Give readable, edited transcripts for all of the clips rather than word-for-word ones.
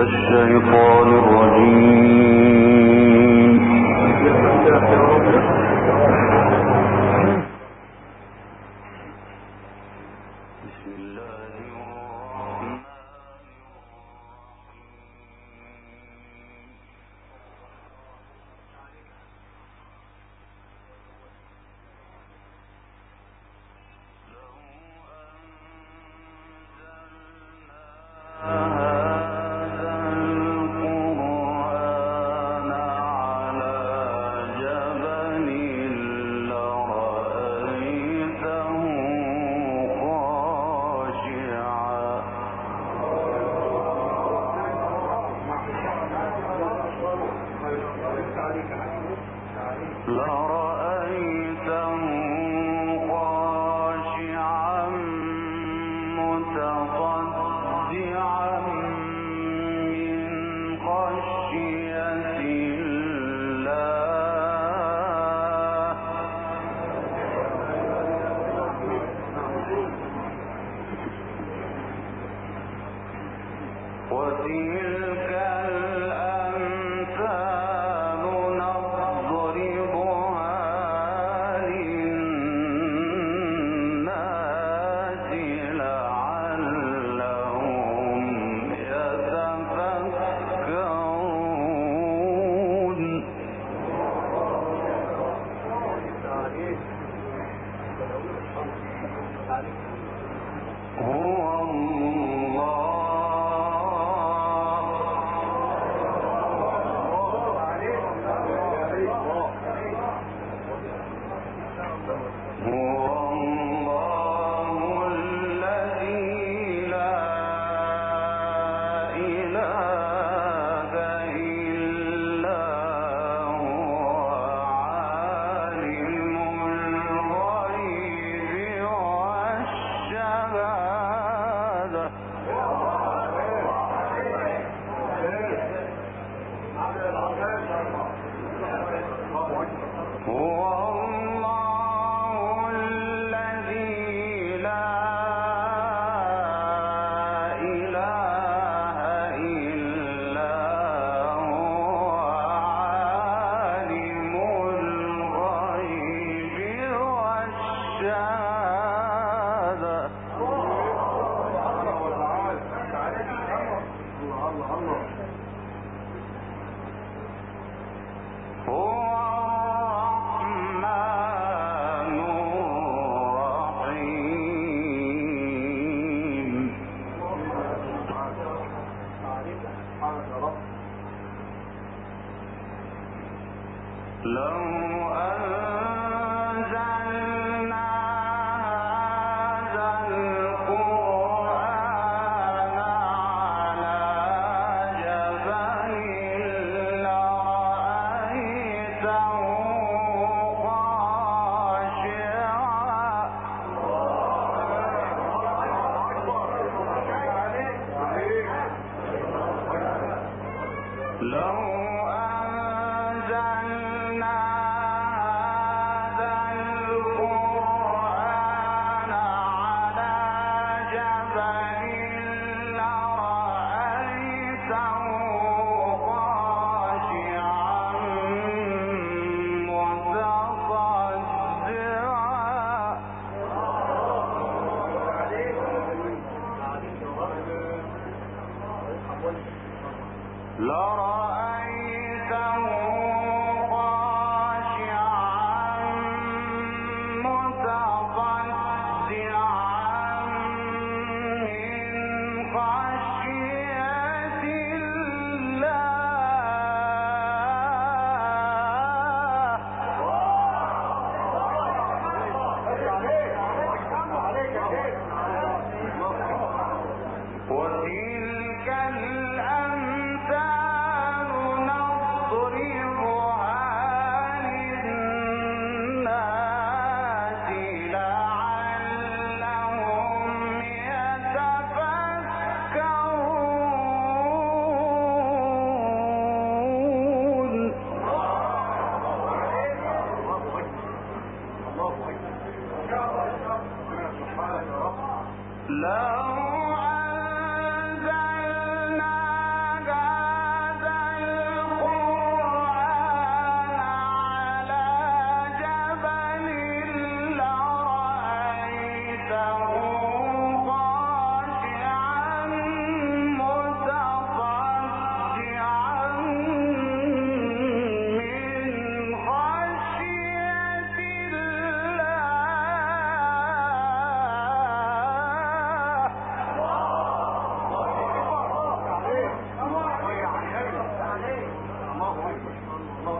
الشيطان الرجيم. بسم الله الرحمن وتلك الأمثال نضربها للناس لعلهم يتفكرون. هو لو أنزلنا هذا القرآن على جبل لرأيته خاشعا.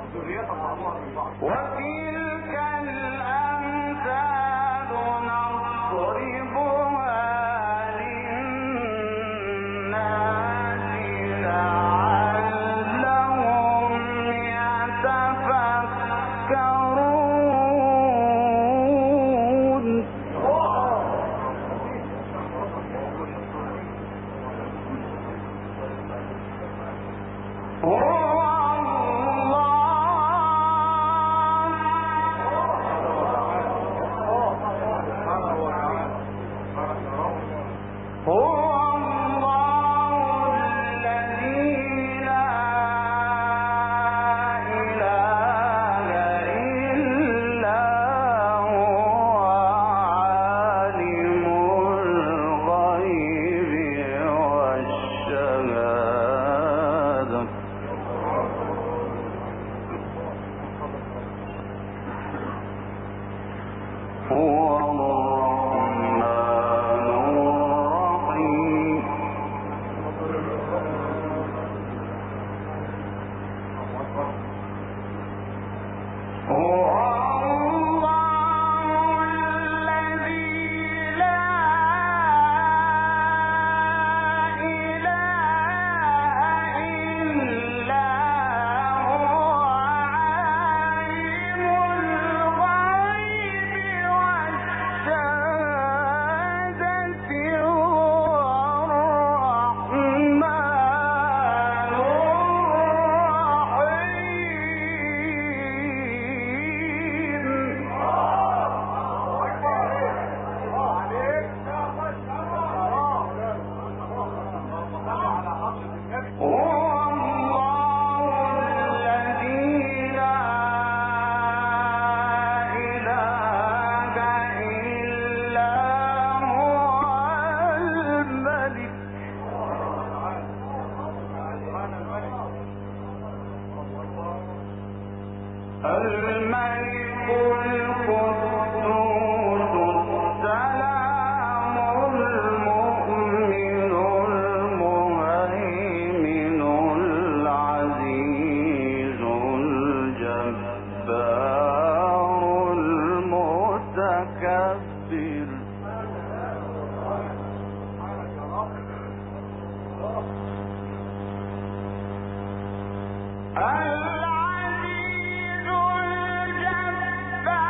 وتلك الأمثال نضربها للناس لعلهم يتفكرون. الملك القدوس السلام المؤمن المهيمن العزيز الجبار المتكبر. العزيز الجبار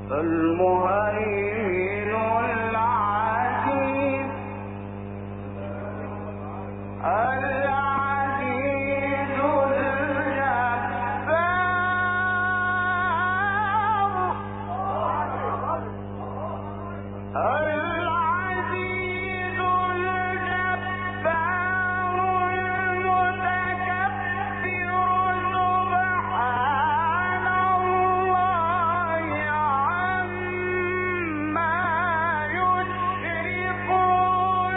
المهيمن العزيز العزيز الجبار العزيز الجبار المتكبر سبحان الله عما يشركون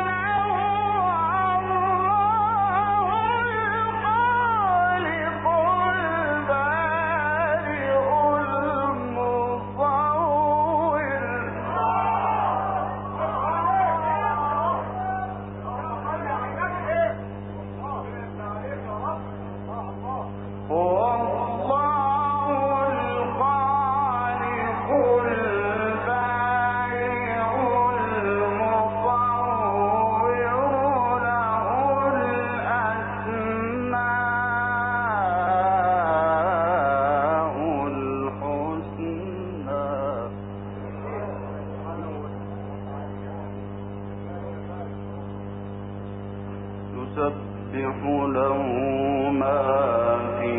يسبح له ما في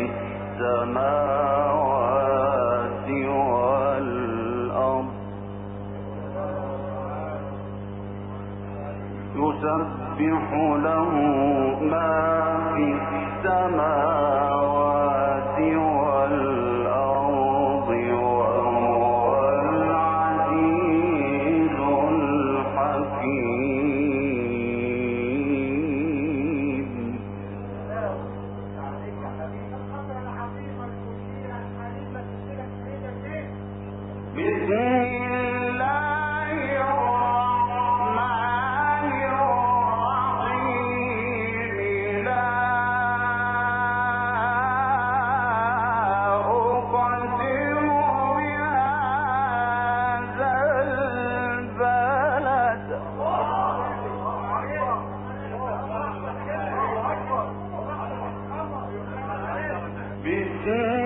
السماوات والأرض يسبح له ما في السماوات والأرض وهو العزيز الحكيم بسم الله الرحمن الرحيم لا أقسم بهذا البلد بسم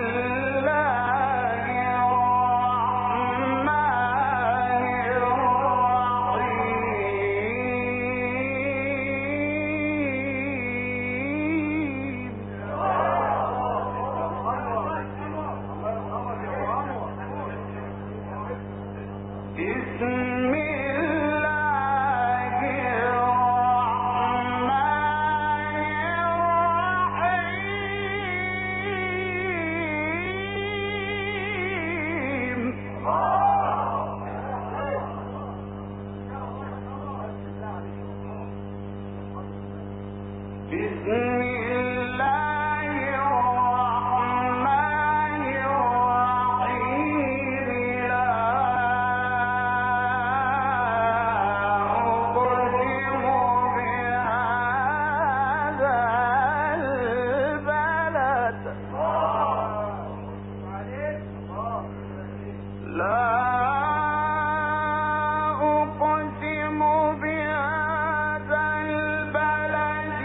بسم الله الرحمن الرحيم بسم الله الرحمن الرحيم لا أقسم بهذا البلد لا أقسم بهذا البلد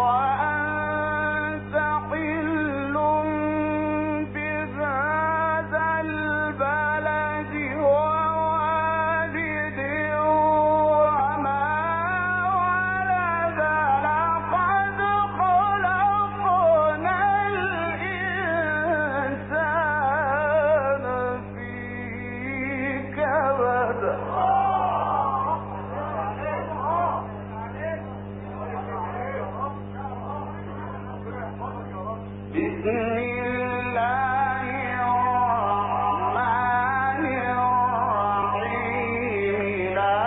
وأنت حل بهذا البلد ووالد وما ولد لقد خلقنا الإنسان في كبد بسم الله الرحمن الرحيم لا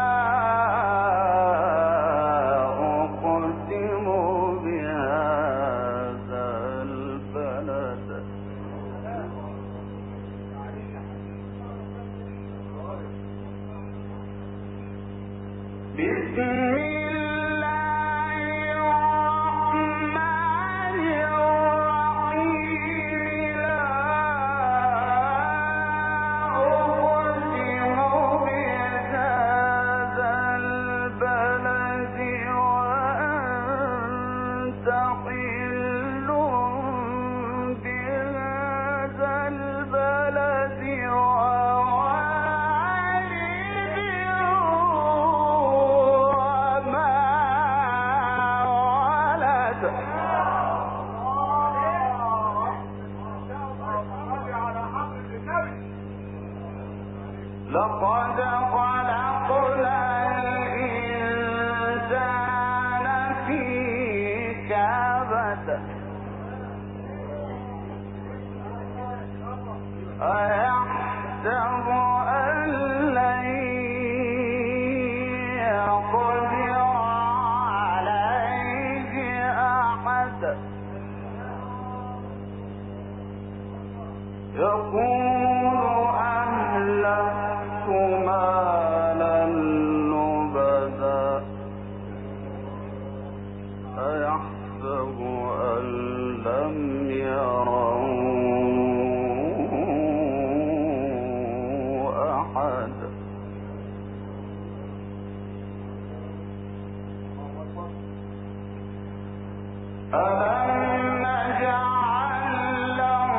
أقسم بهذا البلد بسم الله الرحمن الرحيم لا أقسم بهذا البلد وأنت حل بهذا البلد لقد خلقنا الإنسان في كبد أيحسب أن لن يقدر عليه أحد يقول أهلكت مالا لبدا أيحسب أن لم يره أحد ألم نجعل له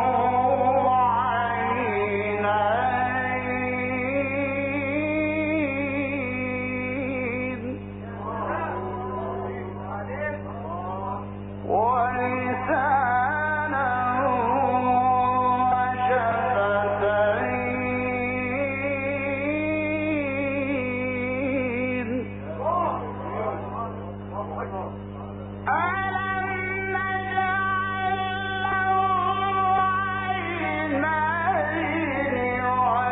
عينين ولسانا وشفتين ألم نجعل له عينين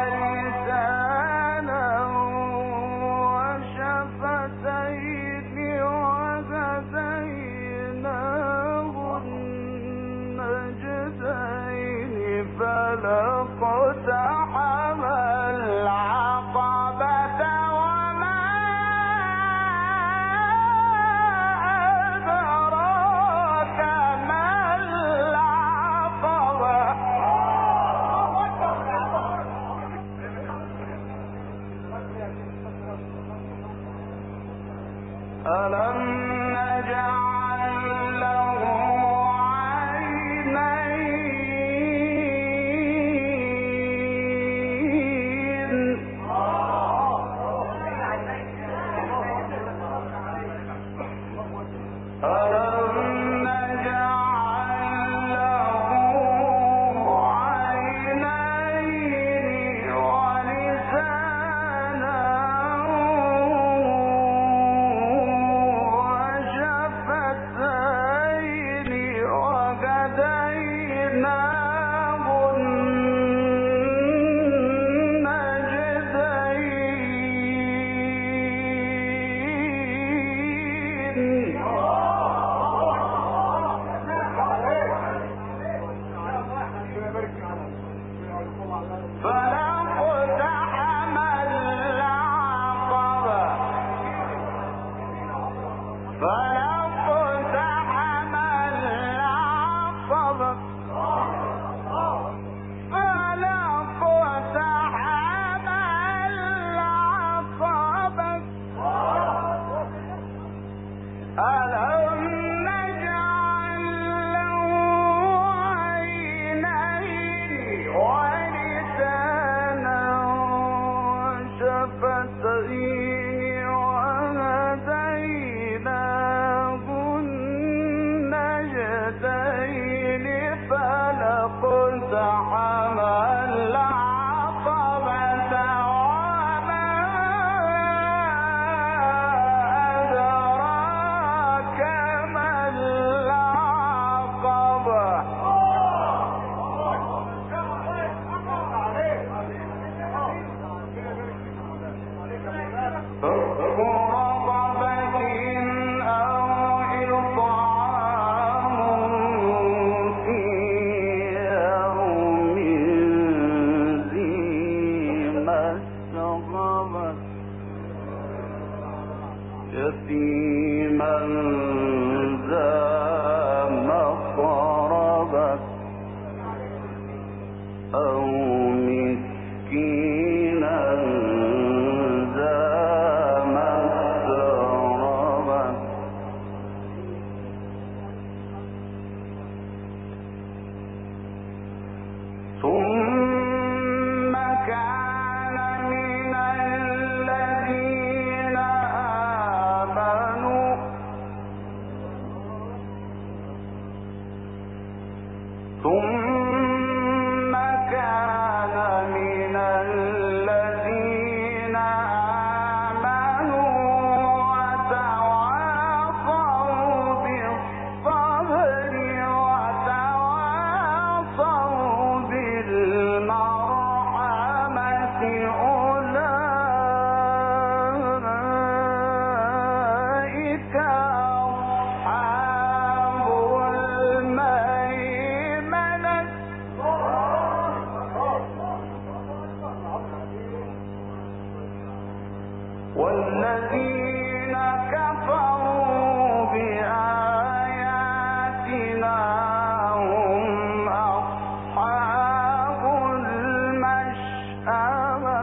ولسانا وشفتين وهديناه النجدين فلا اقتحم العقبة وما أدراك ما العقبة ألم نجعل له عينين ألم نجعل له عينين ولسانا وشفتين وهديناه النجدين فلا اقتحم العقبة فلا اقتحم العقبة فلا اقتحم العقبة ألم نجعل له عينين ولسانا وشفتين وهديناه النجدين فلا اقتحم العقبة وما أدراك ما العقبة فك رقبة أو إطعام في يوم ذي مسغبة يتيما ذا مقربة أو مسكينا ذا مسربة ثم كان من الذين آمنوا والذين كفروا بآياتنا هم أصحاب المشأمة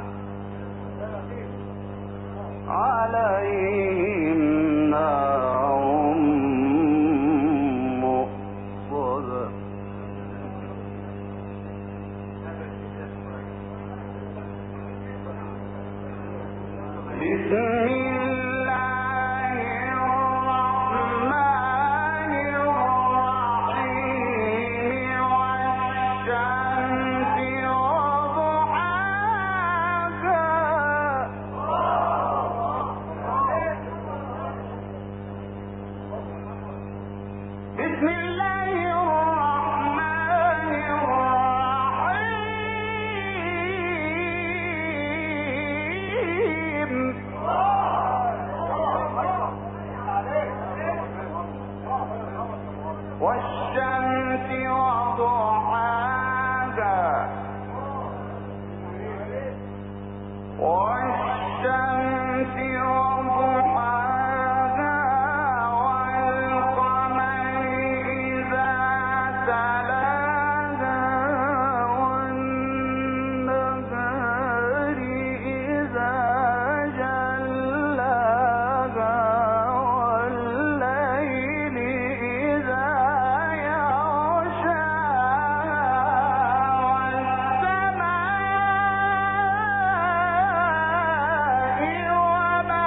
عليهم نار مؤصدة. بسم الله الرحمن الرحيم والشمس وضحاها بسم الله الرحمن الرحيم والشمس وضحاها والشمس وضحاها والقمر إذا تلاها والنهار إذا جلاها والليل إذا يغشاها والسماء وما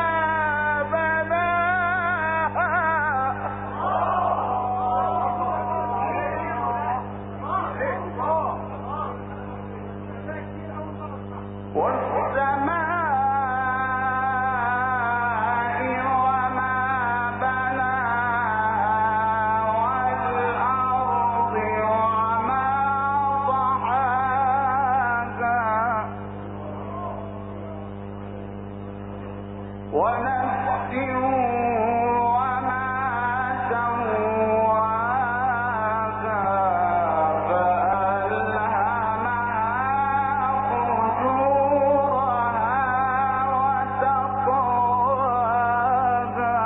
بناها والسماء وما بناها والأرض وما طحاها ونفس وما سواها فألهمها فجورها وتقواها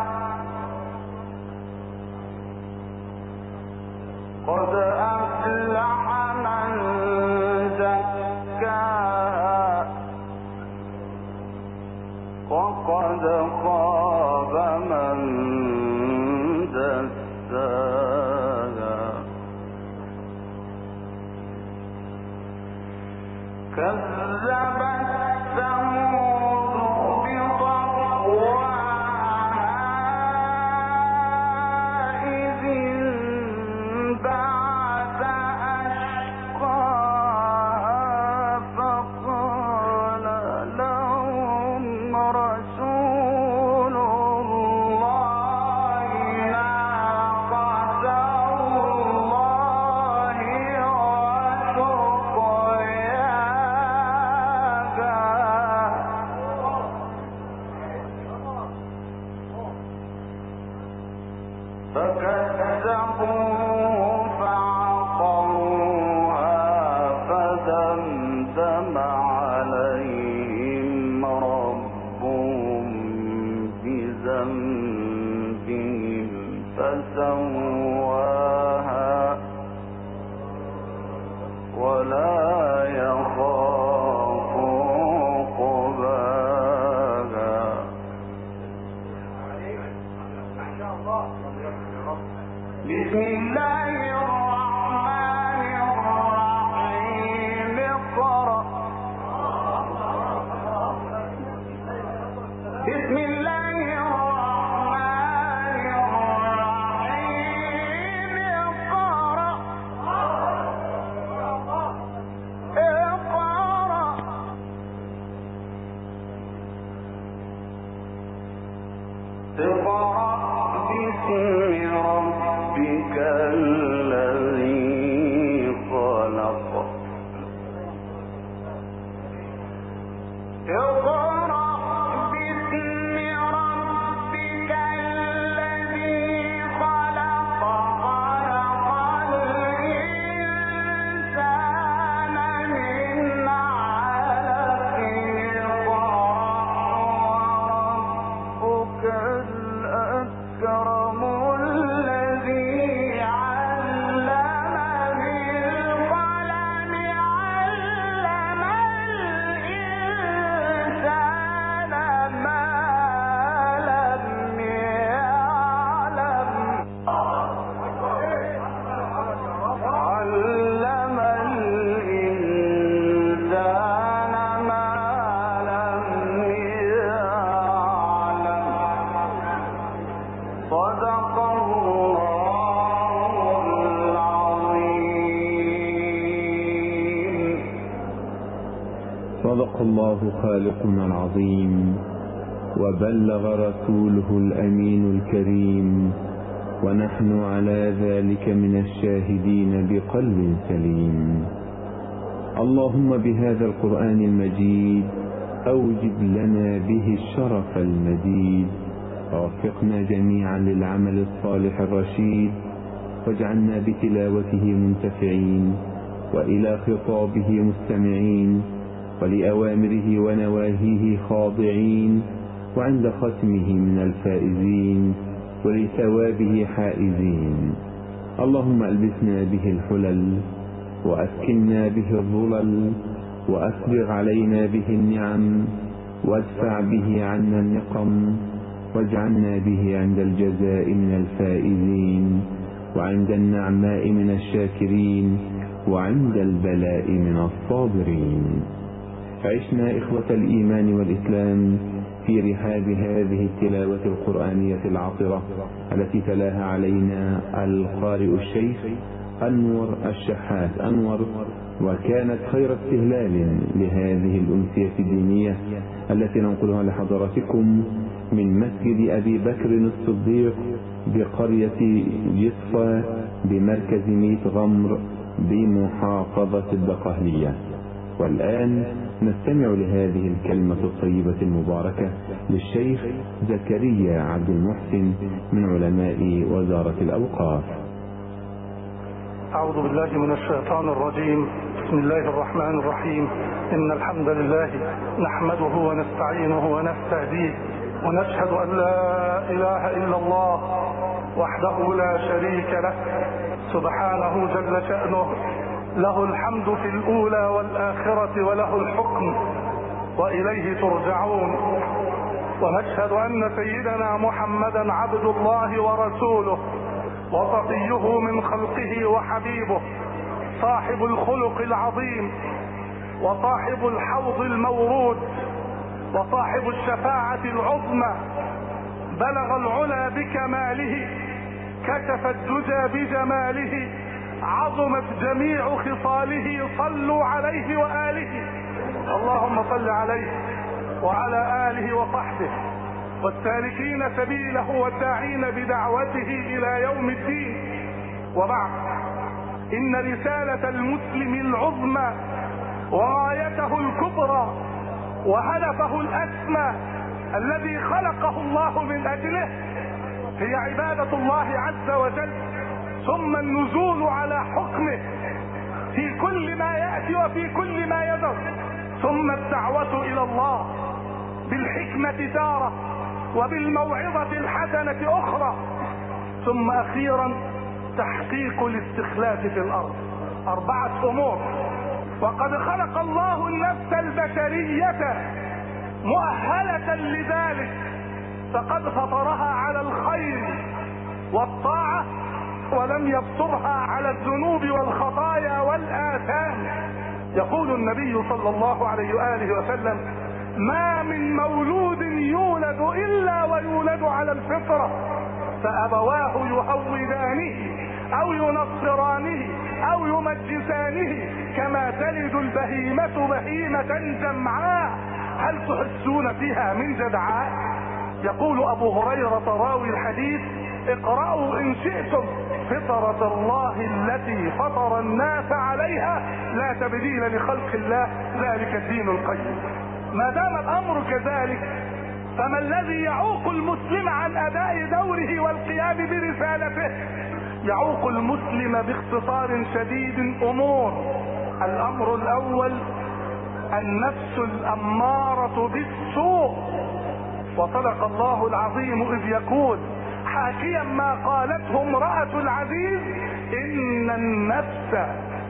قد أفلح من زكاها وقد خاب من دساها كذبت ثمود بطغواها إذ انبعث أشقاها فقال لهم رسول الله ناقة الله وسقياها فكذبوه فعقروها فدمدم عليهم ربهم بذنبهم فسواها ولا يخاف عقباها. بسم الله الرحمن الرحيم اقرأ بسم الله الرحمن الرحيم اقرأ اقرأ باسم ربك الذي خلق اقرأ باسم ربك الذي خلق خلق الإنسان من علق اقرأ الله خالقنا العظيم، وبلغ رسوله الأمين الكريم، ونحن على ذلك من الشاهدين بقلب سليم. اللهم بهذا القرآن المجيد أوجب لنا به الشرف المزيد، ووفقنا جميعا للعمل الصالح الرشيد، واجعلنا بتلاوته منتفعين، وإلى خطابه مستمعين، ولأوامره ونواهيه خاضعين، وعند ختمه من الفائزين، ولثوابه حائزين. اللهم ألبسنا به الحلل، وأسكننا به الظلل، وأسبغ علينا به النعم، وادفع به عنا النقم، واجعلنا به عند الجزاء من الفائزين، وعند النعماء من الشاكرين، وعند البلاء من الصابرين. عشنا إخوة الإيمان والإسلام في رحاب هذه التلاوة القرآنية العطرة التي تلاها علينا القارئ الشيخ أنور الشحات أنور، وكانت خير استهلال لهذه الأمسية الدينية التي ننقلها لحضراتكم من مسجد أبي بكر الصديق بقرية جصفة بمركز ميت غمر بمحافظة الدقهلية. والآن نستمع لهذه الكلمة الطيبة المباركة للشيخ زكريا عبد المحسن من علماء وزارة الأوقاف. أعوذ بالله من الشيطان الرجيم. بسم الله الرحمن الرحيم. إن الحمد لله نحمده ونستعينه ونستهديه، ونشهد أن لا إله إلا الله وحده لا شريك له سبحانه جل شأنه، له الحمد في الأولى والآخرة وله الحكم وإليه ترجعون. ونشهد أن سيدنا محمدا عبد الله ورسوله، وصفيه من خلقه وحبيبه، صاحب الخلق العظيم، وصاحب الحوض المورود، وصاحب الشفاعة العظمى. بلغ العلا بكماله، كشف الدجى بجماله، عظمت جميع خصاله. صلوا عليه وآله. اللهم صل عليه وعلى آله وصحبه والسالكين سبيله والداعين بدعوته إلى يوم الدين. وبعد، إن رسالة المسلم العظمى وغايته الكبرى وهدفه الأسمى الذي خلقه الله من أجله هي عبادة الله عز وجل، ثم النزول على حكمه في كل ما يأتي وفي كل ما يذر، ثم الدعوة إلى الله بالحكمة تارة وبالموعظة الحسنة أخرى، ثم أخيرا تحقيق الاستخلاف في الأرض. 4 أمور. وقد خلق الله النفس البشرية مؤهلة لذلك، فقد فطرها على الخير والطاعة، ولم يفطرها على الذنوب والخطايا والآثام. يقول النبي صلى الله عليه وآله وسلم: ما من مولود يولد إلا ويولد على الفطرة، فأبواه يهودانه أو ينصرانه أو يمجسانه، كما تلد البهيمة بهيمة جمعاء، هل تحسون فيها من جدعاء؟ يقول أبو هريرة راوي الحديث: اقرأوا إن شئتم فطرة الله التي فطر الناس عليها لا تبديل لخلق الله، ذلك الدين القيم. ما دام الأمر كذلك، فما الذي يعوق المسلم عن أداء دوره والقيام برسالته؟ يعوق المسلم باختصار شديد أمور. الأمر الأول النفس الأمارة بالسوء. وصدق الله العظيم إذ يقول حاكيا ما قالته امرأة العزيز: إن النفس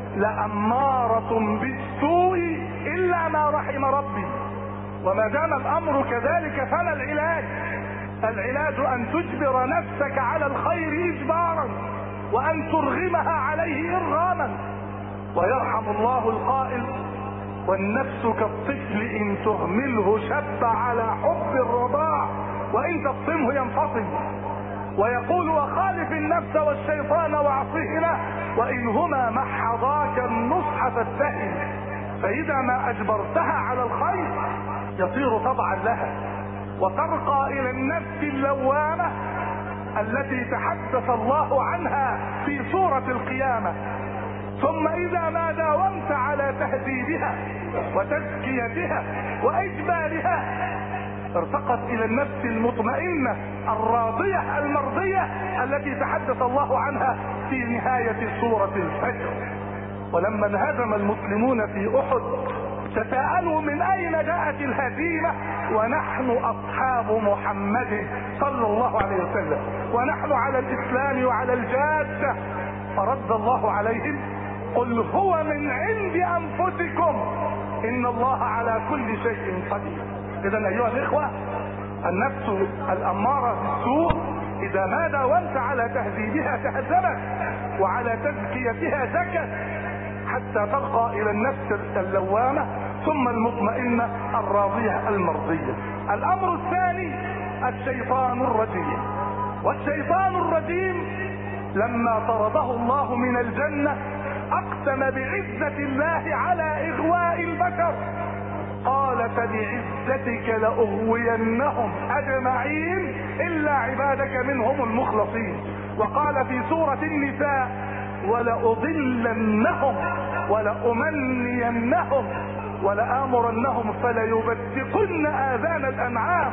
لأمارة بالسوء إلا ما رحم ربي. وما دام الأمر كذلك فلا العلاج؟ العلاج أن تجبر نفسك على الخير إجبارا، وأن ترغمها عليه إرغاما. ويرحم الله القائل: والنفس كالطفل إن تهمله شب على حب الرضاع وإن تفطمه ينفطم. ويقول: وخالف النفس والشيطان وعصهما وإنهما محضاك النصح فاتهم. فإذا ما أجبرتها على الخير يصير طبعا لها، وترقى إلى النفس اللوامة التي تحدث الله عنها في سورة القيامة. ثم إذا ما داومت على تهذيبها وتزكيتها وإجبارها ارتقت إلى النفس المطمئنة الراضية المرضية التي تحدث الله عنها في نهاية سورة الفجر. ولما انهزم المسلمون في أحد تساءلوا من أين جاءت الهزيمة ونحن أصحاب محمد صلى الله عليه وسلم، ونحن على الإسلام وعلى الجادة. فرد الله عليهم: قل هو من عند أنفسكم إن الله على كل شيء قدير. إذن أيها الإخوة، النفس الأمارة بالسوء إذا ما داومت على تهذيبها تهذبت وعلى تزكيتها زكت حتى ترقى إلى النفس اللوامة ثم المطمئنة الراضية المرضية. الأمر الثاني الشيطان الرجيم. والشيطان الرجيم لما طرده الله من الجنة أقسم بعزة الله على إغواء البشر، قال: فبعزتك لأغوينهم أجمعين إلا عبادك منهم المخلصين. وقال في سورة النساء: ولأضلنهم ولأمنينهم ولآمرنهم فليبتكن آذان الأنعام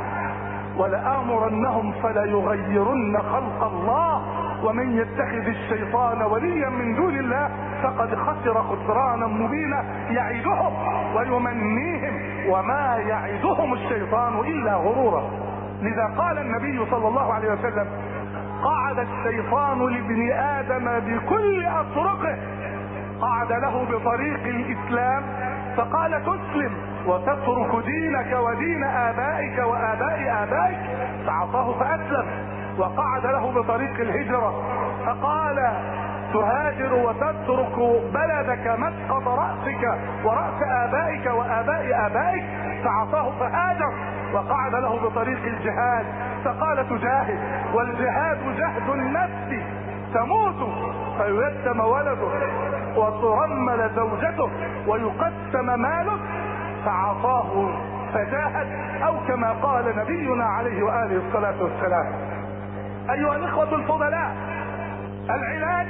ولآمرنهم فليغيرن خلق الله ومن يتخذ الشيطان وليا من دون الله فقد خسر خسرانا مبينا يعدهم ويمنيهم وما يعدهم الشيطان إلا غرورا. لذا قال النبي صلى الله عليه وسلم: قعد الشيطان لابن آدم بكل أطرقه، قعد له بطريق الإسلام فقال: تسلم وتترك دينك ودين آبائك وآباء آبائك، فعصاه فأسلم. وقعد له بطريق الهجرة فقال: تهاجر وتترك بلدك مسقط رأسك ورأس آبائك وآباء آبائك، فعصاه فهاجر. وقعد له بطريق الجهاد فقال: تجاهد والجهاد جهد النفس، تموت فييتم ولده وترمل زوجته ويقسم ماله، فعصاه فجاهد، او كما قال نبينا عليه وآله الصلاة والسلام. ايها الاخوة الفضلاء، العلاج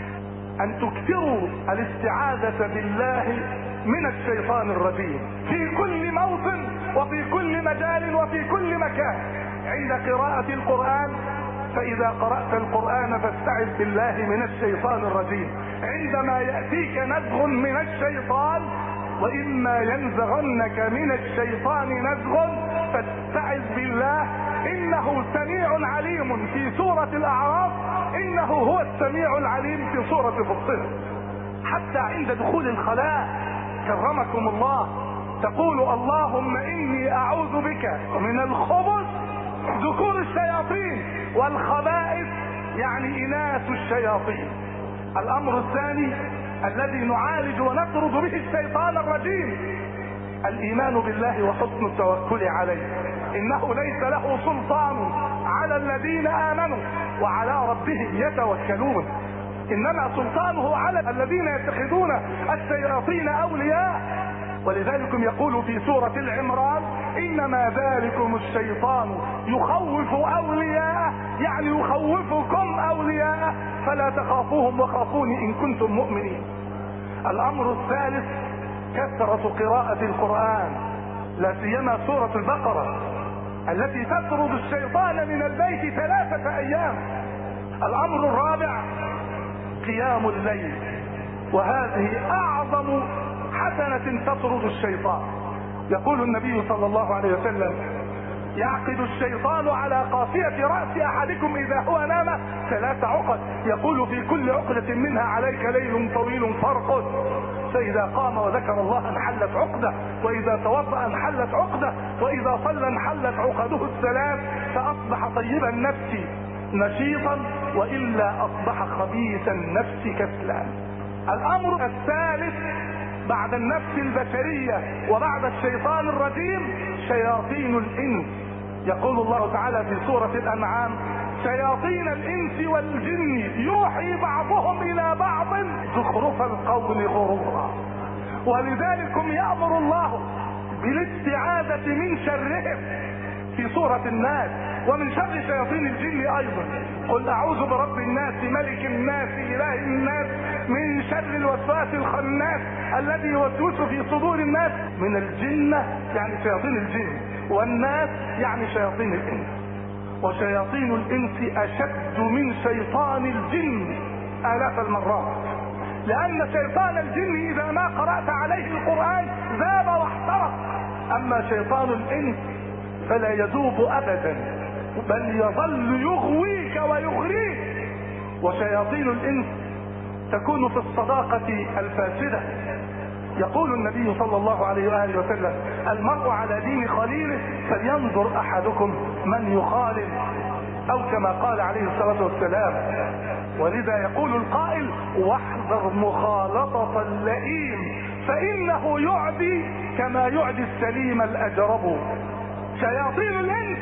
ان تكثروا الاستعاذة بالله من الشيطان الرجيم في كل موطن وفي كل مجال وفي كل مكان. عند قراءة القرآن فإذا قرأت القرآن فاستعذ بالله من الشيطان الرجيم. عندما يأتيك نزغ من الشيطان وإما ينزغنك من الشيطان نزغ فاستعذ بالله إنه سميع عليم في سورة الأعراف، إنه هو السميع العليم في سورة فصلت. حتى عند دخول الخلاء كرمكم الله تقول: اللهم إني أعوذ بك من الخبث ذكور الشياطين والخبائث يعني إناث الشياطين. الأمر الثاني الذي نعالج ونطرد به الشيطان الرجيم الإيمان بالله وحسن التوكل عليه. إنه ليس له سلطان على الذين آمنوا وعلى ربهم يتوكلون، إنما سلطانه على الذين يتخذون الشياطين أولياء. ولذلك يقول في سورة العمران: إنما ذلكم الشيطان يخوف أولياءه، يعني يخوفكم أولياءه فلا تخافوهم وخافوني إن كنتم مؤمنين. الأمر الثالث كثرة قراءة القرآن، لا سيما سورة البقرة التي تطرد الشيطان من البيت 3 أيام. الأمر الرابع قيام الليل، وهذه أعظم حسنة تطرد الشيطان. يقول النبي صلى الله عليه وسلم: يعقد الشيطان على قافية رأس أحدكم إذا هو نام 3 عقد، يقول في كل عقدة منها عليك ليل طويل فارقد، فإذا قام وذكر الله انحلت عقدة، وإذا توضأ انحلت عقدة، وإذا صلى انحلت عقده 3، فأصبح طيب النفس نشيطا، وإلا أصبح خبيث النفس كسلان. الأمر الثالث بعد النفس البشرية وبعد الشيطان الرجيم شياطين الإنس. يقول الله تعالى في سورة الأنعام: شياطين الإنس والجن يوحي بعضهم إلى بعض زخرف القول غرورا. ولذلك يأمر الله بالاستعاذة من شرهم في سورة الناس، ومن شر شياطين الجن ايضا. قل اعوذ برب الناس ملك الناس اله الناس من شر الوسواس الخناس الذي يوسوس في صدور الناس. من الجنة يعني شياطين الجن، والناس يعني شياطين الانس. وشياطين الانس اشد من شيطان الجن آلاف المرات، لان شيطان الجن اذا ما قرأت عليه القرآن ذاب واحترق، اما شيطان الانس فلا يذوب ابدا، بل يظل يغويك ويغريك. وشياطين الانس تكون في الصداقة الفاسدة. يقول النبي صلى الله عليه وآله وسلم: المرء على دين خليله فلينظر احدكم من يخالل، او كما قال عليه الصلاة والسلام. ولذا يقول القائل: واحذر مخالطة اللئيم فانه يعدي كما يعدي السليم الاجرب. شياطين الانس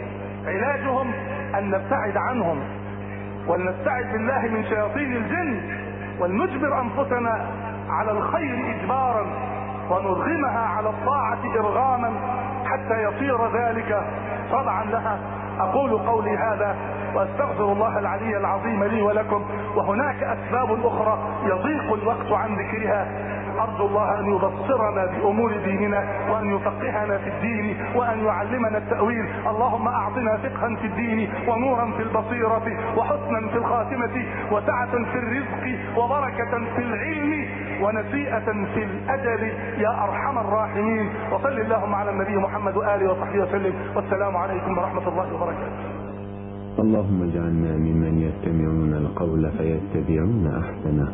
علاجهم ان نبتعد عنهم، ولنستعذ بالله من شياطين الجن، ولنجبر انفسنا على الخير اجبارا، ونرغمها على الطاعة ارغاما حتى يصير ذلك طبعا لها. اقول قولي هذا واستغفر الله العلي العظيم لي ولكم. وهناك اسباب اخرى يضيق الوقت عن ذكرها. ارجو الله ان يبصرنا بامور ديننا، وان يفقهنا في الدين، وان يعلمنا التأويل. اللهم اعطنا فقها في الدين، ونورا في البصيرة، وحسنا في الخاتمة، وسعة في الرزق، وبركة في العلم، ونسيئة في الاجل يا ارحم الراحمين. وصل اللهم على النبي محمد وآله وصحبه وسلم، والسلام عليكم ورحمة الله وبركاته. اللهم اجعلنا ممن يستمعون القول فيتبعون احسنه.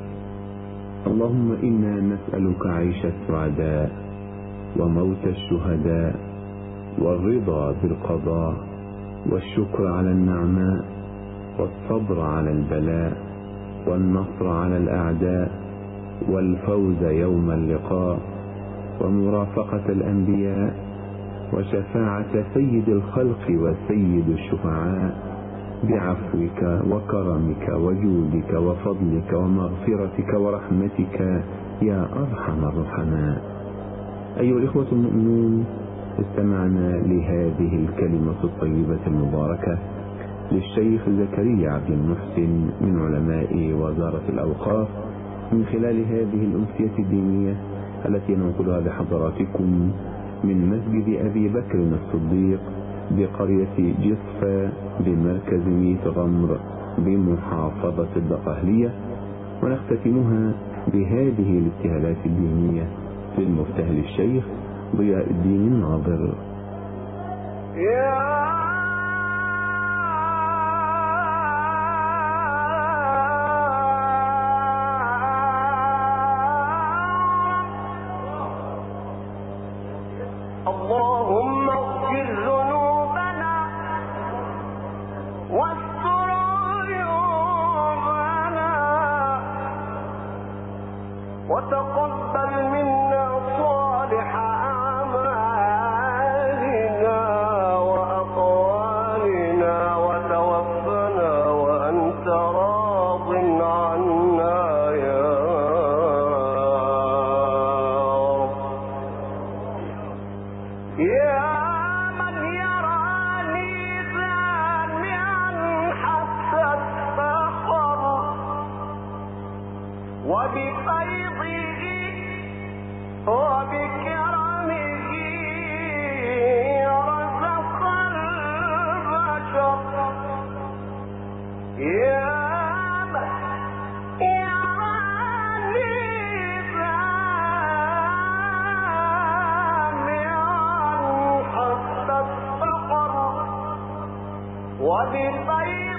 اللهم انا نسألك عيش السعداء، وموت الشهداء، والرضا بالقضاء، والشكر على النعماء، والصبر على البلاء، والنصر على الاعداء، والفوز يوم اللقاء، ومرافقة الانبياء، وشفاعة سيد الخلق وسيد الشفعاء، بعفوك وكرمك وجودك وفضلك ومغفرتك ورحمتك يا أرحم الرحماء. أيها الإخوة المؤمنون، استمعنا لهذه الكلمة الطيبة المباركة للشيخ زكريا عبد المحسن من علماء وزارة الأوقاف، من خلال هذه الأمسية الدينية التي ننقلها لحضراتكم من مسجد أبي بكر الصديق بقرية جصفة بمركز ميت غمر بمحافظة الدقهلية، ونختتمها بهذه الابتهالات الدينية للمفتهل الشيخ ضياء الدين الناظر. اللهم اغفر ذنوبنا واستر عيوبنا وتقبل منا صالح أعمالنا وأقوالنا وتوفنا وأنت راض عنا يا رب. يا من يراني سامعا حتى السخر، وبفيضه وبكرمه رزق البشر. يا من يراني سامعا حتى السخر، وبفيضه